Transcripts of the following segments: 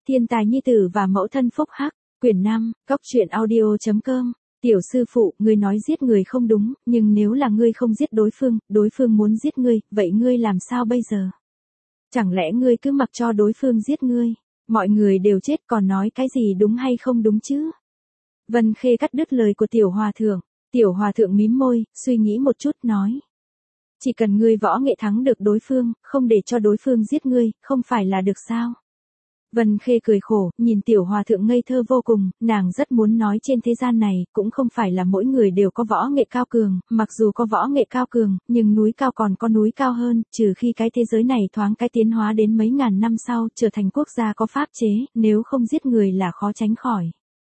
Thiên tài nhi tử và mẫu thân phúc hắc, quyển 5, góc truyện audio.com. Tiểu sư phụ, ngươi nói giết người không đúng, nhưng nếu là ngươi không giết đối phương muốn giết ngươi, vậy ngươi làm sao bây giờ? Chẳng lẽ ngươi cứ mặc cho đối phương giết ngươi? Mọi người đều chết còn nói cái gì đúng hay không đúng chứ? Vân Khê cắt đứt lời của tiểu hòa thượng. Tiểu hòa thượng mím môi, suy nghĩ một chút nói. Chỉ cần ngươi võ nghệ thắng được đối phương, không để cho đối phương giết ngươi, không phải là được sao? Vân Khê cười khổ, nhìn tiểu hòa thượng ngây thơ vô cùng, nàng rất muốn nói trên thế gian này, cũng không phải là mỗi người đều có võ nghệ cao cường, mặc dù có võ nghệ cao cường, nhưng núi cao còn có núi cao hơn, trừ khi cái thế giới này thoáng cái tiến hóa đến mấy ngàn năm sau, trở thành quốc gia có pháp chế, nếu không giết người là khó tránh khỏi.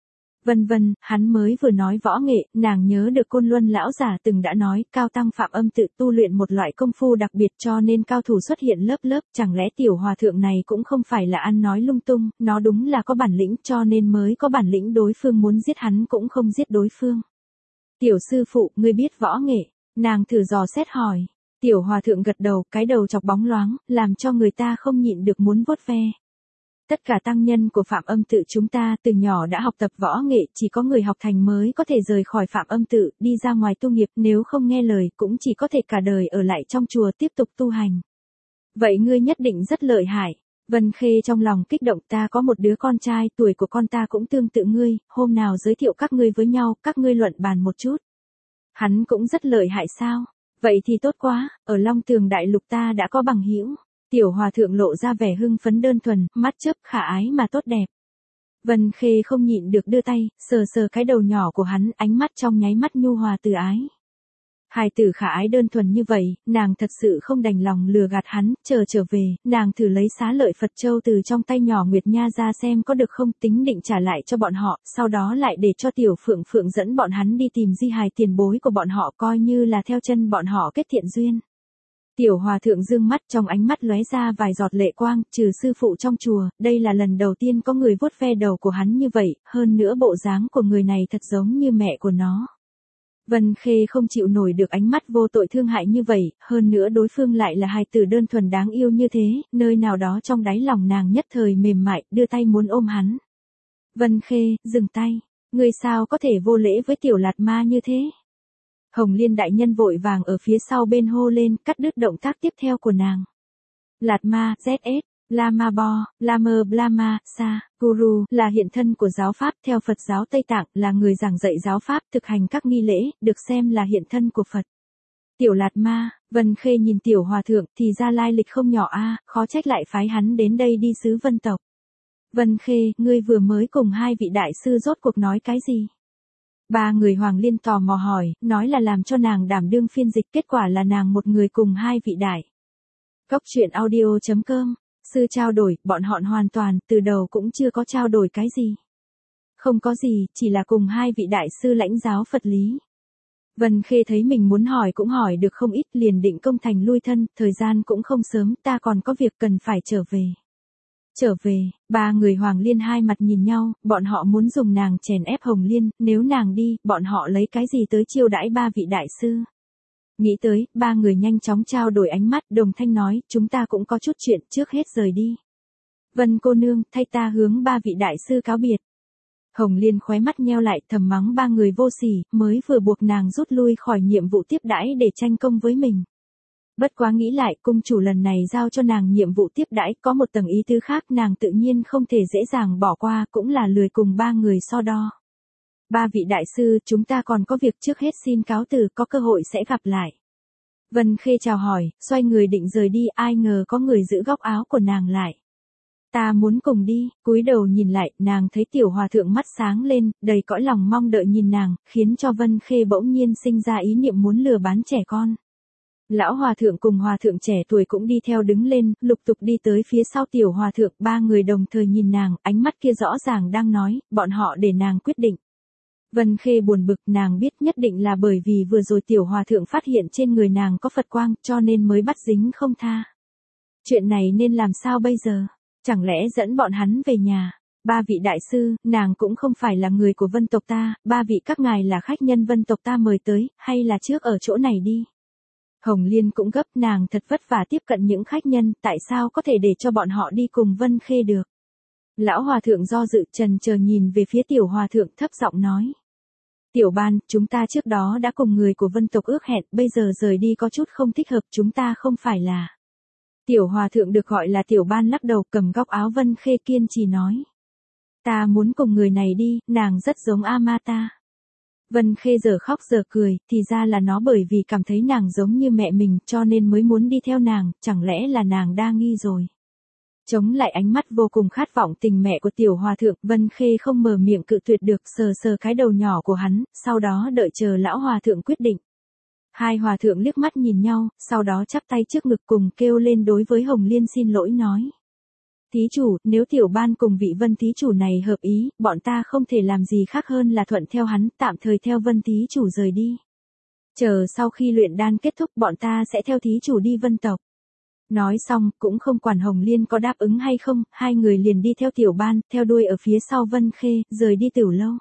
Vân, hắn mới vừa nói võ nghệ, nàng nhớ được Côn Luân lão giả từng đã nói, cao tăng Phạm Âm tự tu luyện một loại công phu đặc biệt cho nên cao thủ xuất hiện lớp lớp, chẳng lẽ tiểu hòa thượng này cũng không phải là ăn nói lung tung, nó đúng là có bản lĩnh cho nên mới có bản lĩnh đối phương muốn giết hắn cũng không giết đối phương. Tiểu sư phụ, ngươi biết võ nghệ, nàng thử dò xét hỏi. Tiểu hòa thượng gật đầu, cái đầu chọc bóng loáng, làm cho người ta không nhịn được muốn vuốt ve. Tất cả tăng nhân của Phạm Âm tự chúng ta từ nhỏ đã học tập võ nghệ, chỉ có người học thành mới có thể rời khỏi Phạm Âm tự, đi ra ngoài tu nghiệp, nếu không nghe lời cũng chỉ có thể cả đời ở lại trong chùa tiếp tục tu hành. Vậy ngươi nhất định rất lợi hại. Vân Khê trong lòng kích động, ta có một đứa con trai, tuổi của con ta cũng tương tự ngươi, hôm nào giới thiệu các ngươi với nhau, các ngươi luận bàn một chút. Hắn cũng rất lợi hại sao? Vậy thì tốt quá, ở Long Tường Đại Lục ta đã có bằng hữu. Tiểu hòa thượng lộ ra vẻ hưng phấn đơn thuần, mắt chớp khả ái mà tốt đẹp. Vân Khê không nhịn được đưa tay, sờ cái đầu nhỏ của hắn, ánh mắt trong nháy mắt nhu hòa từ ái. Hài tử khả ái đơn thuần như vậy, nàng thật sự không đành lòng lừa gạt hắn, trở về, nàng thử lấy xá lợi Phật Châu từ trong tay nhỏ Nguyệt Nha ra xem có được không, tính định trả lại cho bọn họ, sau đó lại để cho tiểu Phượng dẫn bọn hắn đi tìm di hài tiền bối của bọn họ coi như là theo chân bọn họ kết thiện duyên. Tiểu hòa thượng dương mắt, trong ánh mắt lóe ra vài giọt lệ quang, trừ sư phụ trong chùa, đây là lần đầu tiên có người vuốt ve đầu của hắn như vậy, hơn nữa bộ dáng của người này thật giống như mẹ của nó. Vân Khê không chịu nổi được ánh mắt vô tội thương hại như vậy, hơn nữa đối phương lại là hài tử đơn thuần đáng yêu như thế, nơi nào đó trong đáy lòng nàng nhất thời mềm mại, đưa tay muốn ôm hắn. Vân Khê, dừng tay, ngươi sao có thể vô lễ với tiểu lạt ma như thế? Hồng Liên đại nhân vội vàng ở phía sau bên hô lên, cắt đứt động tác tiếp theo của nàng. Lạt ma, ZS, Lama Bo, Lama Blama, Sa, Guru, là hiện thân của giáo Pháp theo Phật giáo Tây Tạng, là người giảng dạy giáo Pháp, thực hành các nghi lễ, được xem là hiện thân của Phật. Tiểu Lạt Ma, Vân Khê nhìn tiểu hòa thượng, thì ra lai lịch không nhỏ a, khó trách lại phái hắn đến đây đi xứ Vân tộc. Vân Khê, ngươi vừa mới cùng hai vị đại sư rốt cuộc nói cái gì? Ba người Hoàng Liên tò mò hỏi, nói là làm cho nàng đảm đương phiên dịch, kết quả là nàng một người cùng hai vị đại. Góc truyện audio.com, sư trao đổi, bọn họ hoàn toàn, từ đầu cũng chưa có trao đổi cái gì. Không có gì, chỉ là cùng hai vị đại sư lãnh giáo Phật lý. Vân Khê thấy mình muốn hỏi cũng hỏi được không ít, liền định công thành lui thân, thời gian cũng không sớm, ta còn có việc cần phải trở về. Trở về, ba người Hoàng Liên hai mặt nhìn nhau, bọn họ muốn dùng nàng chèn ép Hồng Liên, nếu nàng đi, bọn họ lấy cái gì tới chiêu đãi ba vị đại sư. Nghĩ tới, ba người nhanh chóng trao đổi ánh mắt, đồng thanh nói, chúng ta cũng có chút chuyện, trước hết rời đi. Vân cô nương, thay ta hướng ba vị đại sư cáo biệt. Hồng Liên khóe mắt nheo lại, thầm mắng ba người vô sỉ, mới vừa buộc nàng rút lui khỏi nhiệm vụ tiếp đãi để tranh công với mình. Bất quá nghĩ lại, cung chủ lần này giao cho nàng nhiệm vụ tiếp đãi, có một tầng ý tứ khác, nàng tự nhiên không thể dễ dàng bỏ qua, cũng là lười cùng ba người so đo. Ba vị đại sư, chúng ta còn có việc, trước hết xin cáo từ, có cơ hội sẽ gặp lại. Vân Khê chào hỏi, xoay người định rời đi, ai ngờ có người giữ góc áo của nàng lại. Ta muốn cùng đi, cúi đầu nhìn lại, nàng thấy tiểu hòa thượng mắt sáng lên, đầy cõi lòng mong đợi nhìn nàng, khiến cho Vân Khê bỗng nhiên sinh ra ý niệm muốn lừa bán trẻ con. Lão hòa thượng cùng hòa thượng trẻ tuổi cũng đi theo đứng lên, lục tục đi tới phía sau tiểu hòa thượng, ba người đồng thời nhìn nàng, ánh mắt kia rõ ràng đang nói, bọn họ để nàng quyết định. Vân Khê buồn bực, nàng biết nhất định là bởi vì vừa rồi tiểu hòa thượng phát hiện trên người nàng có Phật quang, cho nên mới bắt dính không tha. Chuyện này nên làm sao bây giờ? Chẳng lẽ dẫn bọn hắn về nhà? Ba vị đại sư, nàng cũng không phải là người của Vân tộc ta, ba vị các ngài là khách nhân Vân tộc ta mời tới, hay là trước ở chỗ này đi? Hồng Liên cũng gấp, nàng thật vất vả tiếp cận những khách nhân, tại sao có thể để cho bọn họ đi cùng Vân Khê được? Lão hòa thượng do dự chần chờ nhìn về phía tiểu hòa thượng thấp giọng nói. Tiểu ban, chúng ta trước đó đã cùng người của Vân tộc ước hẹn, bây giờ rời đi có chút không thích hợp, chúng ta không phải là. Tiểu hòa thượng được gọi là tiểu ban lắc đầu cầm góc áo Vân Khê kiên trì nói. Ta muốn cùng người này đi, nàng rất giống Amata. Vân Khê giờ khóc giờ cười, thì ra là nó bởi vì cảm thấy nàng giống như mẹ mình cho nên mới muốn đi theo nàng, chẳng lẽ là nàng đa nghi rồi. Chống lại ánh mắt vô cùng khát vọng tình mẹ của tiểu hòa thượng, Vân Khê không mở miệng cự tuyệt được, sờ sờ cái đầu nhỏ của hắn, sau đó đợi chờ lão hòa thượng quyết định. Hai hòa thượng liếc mắt nhìn nhau, sau đó chắp tay trước ngực cùng kêu lên đối với Hồng Liên xin lỗi nói. Thí chủ, nếu tiểu ban cùng vị Vân thí chủ này hợp ý, bọn ta không thể làm gì khác hơn là thuận theo hắn, tạm thời theo Vân thí chủ rời đi. Chờ sau khi luyện đan kết thúc bọn ta sẽ theo thí chủ đi Vân tộc. Nói xong, cũng không quản Hồng Liên có đáp ứng hay không, hai người liền đi theo tiểu ban, theo đuôi ở phía sau Vân Khê, rời đi Tiểu lâu.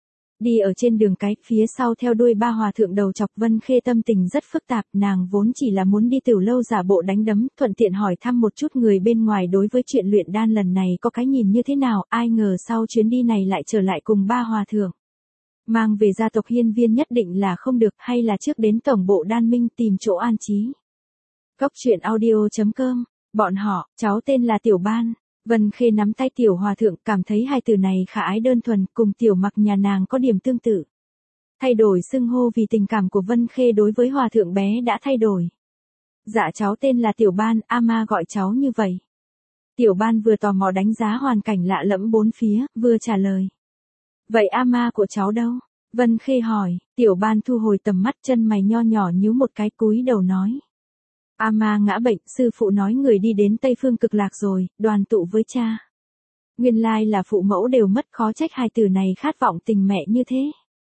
Đi ở trên đường cái, phía sau theo đuôi ba hòa thượng đầu chọc. Vân Khê tâm tình rất phức tạp, nàng vốn chỉ là muốn đi Tiểu lâu giả bộ đánh đấm, thuận tiện hỏi thăm một chút người bên ngoài đối với chuyện luyện đan lần này có cái nhìn như thế nào, ai ngờ sau chuyến đi này lại trở lại cùng ba hòa thượng. Mang về gia tộc hiên viên nhất định là không được, hay là trước đến tổng bộ đan minh tìm chỗ an trí. Cốc truyện audio.com, bọn họ, cháu tên là Tiểu Ban. Vân Khê nắm tay tiểu hòa thượng, cảm thấy hai từ này khả ái đơn thuần, cùng tiểu mặc nhà nàng có điểm tương tự. Thay đổi xưng hô vì tình cảm của Vân Khê đối với hòa thượng bé đã thay đổi. Dạ cháu tên là Tiểu Ban, ama gọi cháu như vậy. Tiểu Ban vừa tò mò đánh giá hoàn cảnh lạ lẫm bốn phía, vừa trả lời. Vậy ama của cháu đâu? Vân Khê hỏi, Tiểu Ban thu hồi tầm mắt, chân mày nho nhỏ nhíu một cái, cúi đầu nói. Ama ngã bệnh, sư phụ nói người đi đến Tây Phương Cực Lạc rồi, đoàn tụ với cha. Nguyên lai là phụ mẫu đều mất, khó trách hai từ này khát vọng tình mẹ như thế.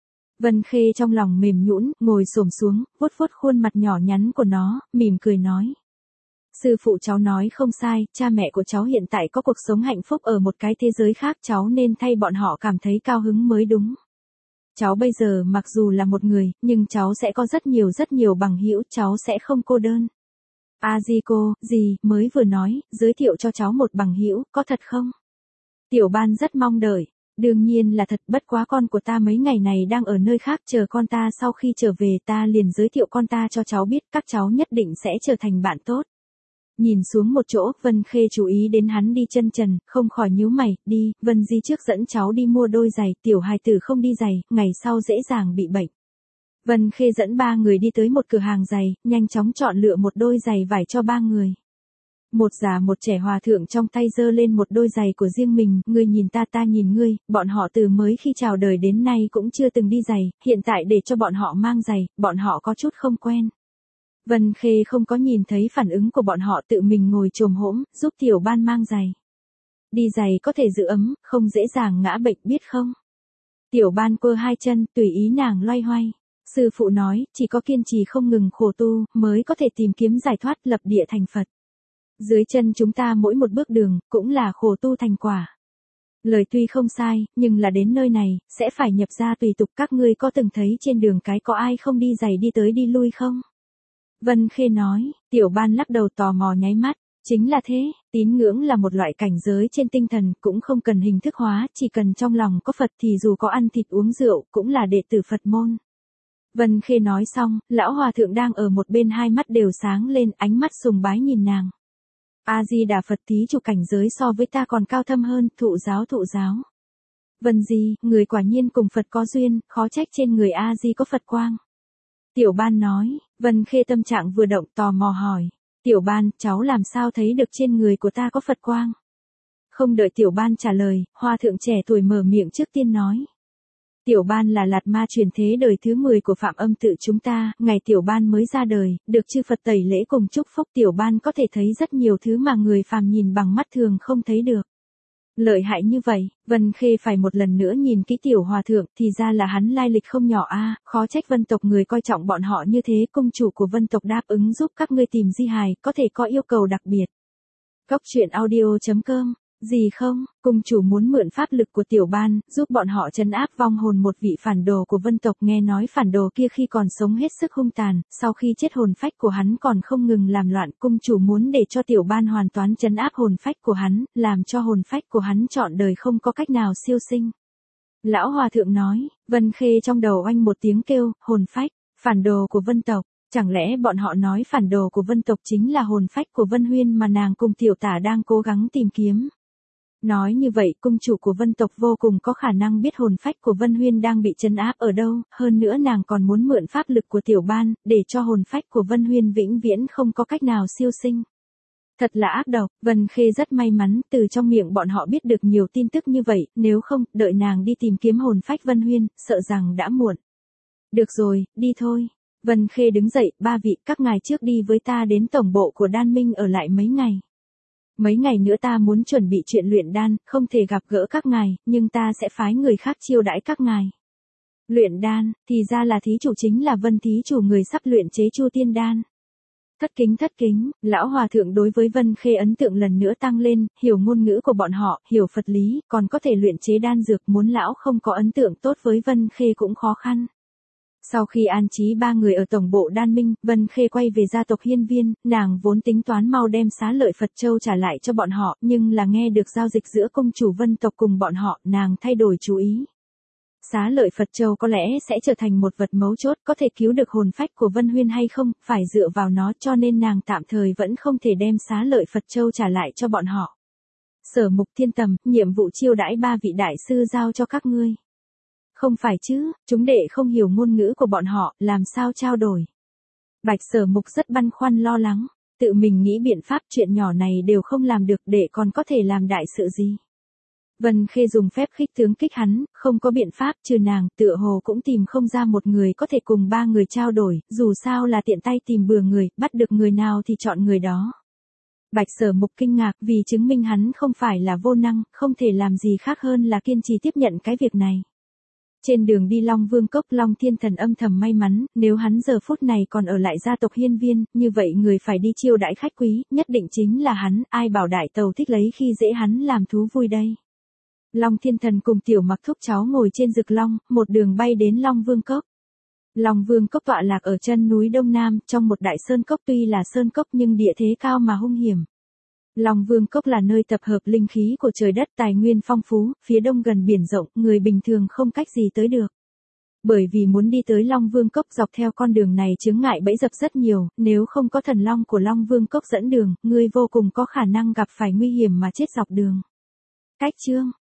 Vân Khê trong lòng mềm nhũn, ngồi xổm xuống, vuốt vuốt khuôn mặt nhỏ nhắn của nó, mỉm cười nói. Sư phụ cháu nói không sai, cha mẹ của cháu hiện tại có cuộc sống hạnh phúc ở một cái thế giới khác, cháu nên thay bọn họ cảm thấy cao hứng mới đúng. Cháu bây giờ mặc dù là một người, nhưng cháu sẽ có rất nhiều bằng hữu, cháu sẽ không cô đơn. Ajiko, gì, mới vừa nói, giới thiệu cho cháu một bằng hữu, có thật không? Tiểu Ban rất mong đợi. Đương nhiên là thật, bất quá con của ta mấy ngày này đang ở nơi khác, chờ con ta sau khi trở về ta liền giới thiệu con ta cho cháu biết, các cháu nhất định sẽ trở thành bạn tốt. Nhìn xuống một chỗ, Vân Khê chú ý đến hắn đi chân trần, không khỏi nhíu mày, đi, Vân Di trước dẫn cháu đi mua đôi giày, tiểu hài tử không đi giày, ngày sau dễ dàng bị bệnh. Vân Khê dẫn ba người đi tới một cửa hàng giày, nhanh chóng chọn lựa một đôi giày vải cho ba người. Một già một trẻ hòa thượng trong tay giơ lên một đôi giày của riêng mình, ngươi nhìn ta ta nhìn ngươi, bọn họ từ mới khi chào đời đến nay cũng chưa từng đi giày, hiện tại để cho bọn họ mang giày, bọn họ có chút không quen. Vân Khê không có nhìn thấy phản ứng của bọn họ, tự mình ngồi chồm hổm, giúp Tiểu Ban mang giày. Đi giày có thể giữ ấm, không dễ dàng ngã bệnh biết không? Tiểu Ban quơ hai chân, tùy ý nàng loay hoay. Sư phụ nói, chỉ có kiên trì không ngừng khổ tu, mới có thể tìm kiếm giải thoát, lập địa thành Phật. Dưới chân chúng ta mỗi một bước đường, cũng là khổ tu thành quả. Lời tuy không sai, nhưng là đến nơi này, sẽ phải nhập ra tùy tục. Các ngươi có từng thấy trên đường cái có ai không đi giày đi tới đi lui không? Vân Khê nói, Tiểu Ban lắc đầu tò mò nháy mắt. Chính là thế, tín ngưỡng là một loại cảnh giới trên tinh thần, cũng không cần hình thức hóa, chỉ cần trong lòng có Phật thì dù có ăn thịt uống rượu, cũng là đệ tử Phật môn. Vân Khê nói xong, lão hòa thượng đang ở một bên hai mắt đều sáng lên, ánh mắt sùng bái nhìn nàng. A-di-đà Phật, thí chủ cảnh giới so với ta còn cao thâm hơn, thụ giáo. Vân Di, người quả nhiên cùng Phật có duyên, khó trách trên người A-di có Phật quang. Tiểu Ban nói. Vân Khê tâm trạng vừa động, tò mò hỏi. Tiểu Ban, cháu làm sao thấy được trên người của ta có Phật quang? Không đợi Tiểu Ban trả lời, hòa thượng trẻ tuổi mở miệng trước tiên nói. Tiểu Ban là Lạt Ma truyền thế đời thứ 10 của Phạm Âm tự chúng ta, ngày Tiểu Ban mới ra đời, được chư Phật tẩy lễ cùng chúc phúc, Tiểu Ban có thể thấy rất nhiều thứ mà người phàm nhìn bằng mắt thường không thấy được. Lợi hại như vậy, Vân Khê phải một lần nữa nhìn kỹ tiểu hòa thượng, thì ra là hắn lai lịch không nhỏ a, khó trách Vân tộc người coi trọng bọn họ như thế, công chủ của Vân tộc đáp ứng giúp các ngươi tìm di hài, có thể có yêu cầu đặc biệt. Cốc truyện audio.com Gì không, cung chủ muốn mượn pháp lực của tiểu ban, giúp bọn họ trấn áp vong hồn một vị phản đồ của vân tộc. Nghe nói phản đồ kia khi còn sống hết sức hung tàn, sau khi chết hồn phách của hắn còn không ngừng làm loạn. Cung chủ muốn để cho tiểu ban hoàn toàn trấn áp hồn phách của hắn, làm cho hồn phách của hắn trọn đời không có cách nào siêu sinh. Lão hòa thượng nói, Vân Khê trong đầu oanh một tiếng kêu, hồn phách, phản đồ của vân tộc. Chẳng lẽ bọn họ nói phản đồ của vân tộc chính là hồn phách của Vân Huyên mà nàng cùng tiểu tả đang cố gắng tìm kiếm? Nói như vậy, cung chủ của vân tộc vô cùng có khả năng biết hồn phách của Vân Huyên đang bị trấn áp ở đâu, hơn nữa nàng còn muốn mượn pháp lực của tiểu ban, để cho hồn phách của Vân Huyên vĩnh viễn không có cách nào siêu sinh. Thật là ác độc, Vân Khê rất may mắn, từ trong miệng bọn họ biết được nhiều tin tức như vậy, nếu không, đợi nàng đi tìm kiếm hồn phách Vân Huyên, sợ rằng đã muộn. Được rồi, đi thôi. Vân Khê đứng dậy, ba vị, các ngài trước đi với ta đến tổng bộ của Đan Minh ở lại mấy ngày. Mấy ngày nữa ta muốn chuẩn bị chuyện luyện đan, không thể gặp gỡ các ngài, nhưng ta sẽ phái người khác chiêu đãi các ngài. Luyện đan, thì ra là thí chủ chính là Vân thí chủ người sắp luyện chế Chu Tiên đan. Thất kính, lão hòa thượng đối với Vân Khê ấn tượng lần nữa tăng lên, hiểu ngôn ngữ của bọn họ, hiểu Phật lý, còn có thể luyện chế đan dược, muốn lão không có ấn tượng tốt với Vân Khê cũng khó khăn. Sau khi an trí ba người ở tổng bộ Đan Minh, Vân Khê quay về gia tộc Hiên Viên, nàng vốn tính toán mau đem xá lợi Phật Châu trả lại cho bọn họ, nhưng là nghe được giao dịch giữa công chủ Vân tộc cùng bọn họ, nàng thay đổi chú ý. Xá lợi Phật Châu có lẽ sẽ trở thành một vật mấu chốt, có thể cứu được hồn phách của Vân Huyên hay không, phải dựa vào nó, cho nên nàng tạm thời vẫn không thể đem xá lợi Phật Châu trả lại cho bọn họ. Sở Mục Thiên Tầm, nhiệm vụ chiêu đãi ba vị đại sư giao cho các ngươi. Không phải chứ, chúng đệ không hiểu ngôn ngữ của bọn họ, làm sao trao đổi. Bạch Sở Mục rất băn khoăn lo lắng, tự mình nghĩ biện pháp, chuyện nhỏ này đều không làm được, đệ còn có thể làm đại sự gì. Vân Khê dùng phép khích tướng kích hắn, không có biện pháp, trừ nàng, tựa hồ cũng tìm không ra một người có thể cùng ba người trao đổi, dù sao là tiện tay tìm bừa người, bắt được người nào thì chọn người đó. Bạch Sở Mục kinh ngạc, vì chứng minh hắn không phải là vô năng, không thể làm gì khác hơn là kiên trì tiếp nhận cái việc này. Trên đường đi Long Vương Cốc, Long Thiên Thần âm thầm may mắn, nếu hắn giờ phút này còn ở lại gia tộc Hiên Viên, như vậy người phải đi chiêu đãi khách quý, nhất định chính là hắn, ai bảo đại tàu thích lấy khi dễ hắn làm thú vui đây. Long Thiên Thần cùng Tiểu Mặc thúc cháu ngồi trên rực long, một đường bay đến Long Vương Cốc. Long Vương Cốc tọa lạc ở chân núi Đông Nam, trong một đại sơn cốc, tuy là sơn cốc nhưng địa thế cao mà hung hiểm. Long Vương Cốc là nơi tập hợp linh khí của trời đất, tài nguyên phong phú, phía đông gần biển rộng, người bình thường không cách gì tới được. Bởi vì muốn đi tới Long Vương Cốc dọc theo con đường này chướng ngại bẫy dập rất nhiều, nếu không có thần long của Long Vương Cốc dẫn đường, người vô cùng có khả năng gặp phải nguy hiểm mà chết dọc đường. Cách chương